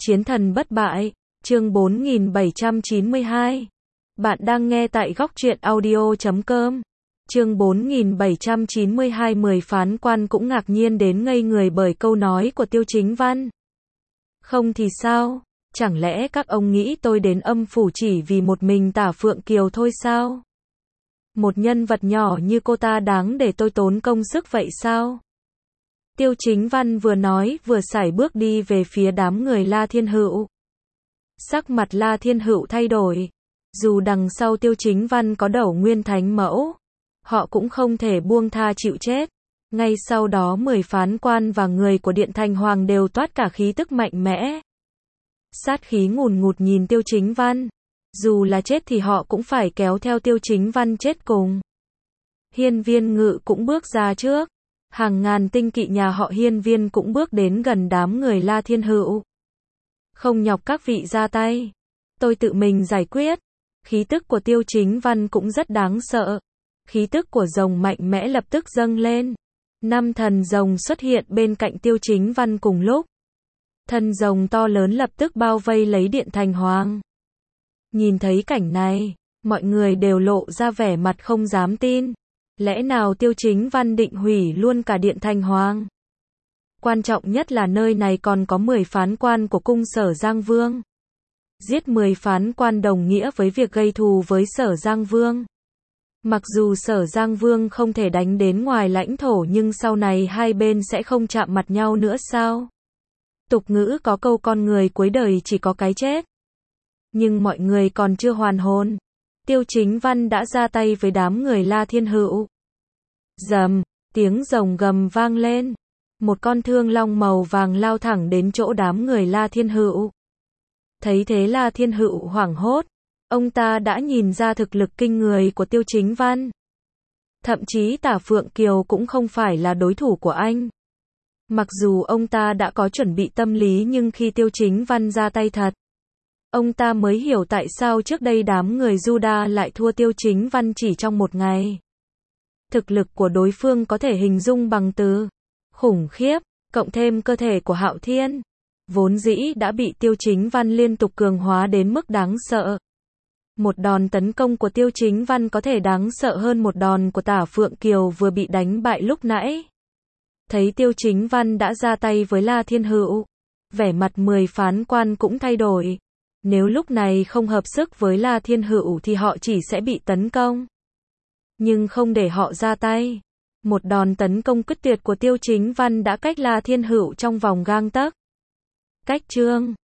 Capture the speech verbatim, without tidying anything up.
Chiến thần bất bại, chương bốn nghìn bảy trăm chín mươi hai. Bạn đang nghe tại góc truyện audio chấm com. Chương bốn nghìn bảy trăm chín mươi hai. Mười phán quan cũng ngạc nhiên đến ngây người bởi câu nói của Tiêu Chính Văn. Không thì sao? Chẳng lẽ các ông nghĩ tôi đến âm phủ chỉ vì một mình Tả Phượng Kiều thôi sao? Một nhân vật nhỏ như cô ta đáng để tôi tốn công sức vậy sao? Tiêu Chính Văn vừa nói vừa sải bước đi về phía đám người La Thiên Hữu. Sắc mặt La Thiên Hữu thay đổi. Dù đằng sau Tiêu Chính Văn có Đẩu Nguyên Thánh Mẫu, họ cũng không thể buông tha chịu chết. Ngay sau đó mười phán quan và người của Điện Thành Hoàng đều toát cả khí tức mạnh mẽ. Sát khí ngùn ngụt nhìn Tiêu Chính Văn. Dù là chết thì họ cũng phải kéo theo Tiêu Chính Văn chết cùng. Hiên Viên Ngự cũng bước ra trước. Hàng ngàn tinh kỵ nhà họ Hiên Viên cũng bước đến gần đám người La Thiên Hữu. Không nhọc các vị ra tay. Tôi tự mình giải quyết. Khí tức của Tiêu Chính Văn cũng rất đáng sợ. Khí tức của rồng mạnh mẽ lập tức dâng lên. Năm thần rồng xuất hiện bên cạnh Tiêu Chính Văn cùng lúc. Thần rồng to lớn lập tức bao vây lấy Điện Thành Hoàng. Nhìn thấy cảnh này, mọi người đều lộ ra vẻ mặt không dám tin. Lẽ nào Tiêu Chính Văn định hủy luôn cả Điện Thành Hoàng? Quan trọng nhất là nơi này còn có mười phán quan của cung Sở Giang Vương. Giết mười phán quan đồng nghĩa với việc gây thù với Sở Giang Vương. Mặc dù Sở Giang Vương không thể đánh đến ngoài lãnh thổ nhưng sau này hai bên sẽ không chạm mặt nhau nữa sao? Tục ngữ có câu con người cuối đời chỉ có cái chết. Nhưng mọi người còn chưa hoàn hồn. Tiêu Chính Văn đã ra tay với đám người La Thiên Hữu. Rầm, tiếng rồng gầm vang lên. Một con thương long màu vàng lao thẳng đến chỗ đám người La Thiên Hữu. Thấy thế La Thiên Hữu hoảng hốt. Ông ta đã nhìn ra thực lực kinh người của Tiêu Chính Văn. Thậm chí Tả Phượng Kiều cũng không phải là đối thủ của anh. Mặc dù ông ta đã có chuẩn bị tâm lý nhưng khi Tiêu Chính Văn ra tay thật, ông ta mới hiểu tại sao trước đây đám người Juda lại thua Tiêu Chính Văn chỉ trong một ngày. Thực lực của đối phương có thể hình dung bằng từ khủng khiếp, cộng thêm cơ thể của Hạo Thiên, vốn dĩ đã bị Tiêu Chính Văn liên tục cường hóa đến mức đáng sợ. Một đòn tấn công của Tiêu Chính Văn có thể đáng sợ hơn một đòn của Tả Phượng Kiều vừa bị đánh bại lúc nãy. Thấy Tiêu Chính Văn đã ra tay với La Thiên Hữu, vẻ mặt mười phán quan cũng thay đổi. Nếu lúc này không hợp sức với La Thiên Hữu thì họ chỉ sẽ bị tấn công. Nhưng không để họ ra tay. Một đòn tấn công quyết tuyệt của Tiêu Chính Văn đã cách La Thiên Hữu trong vòng gang tấc. Cách chương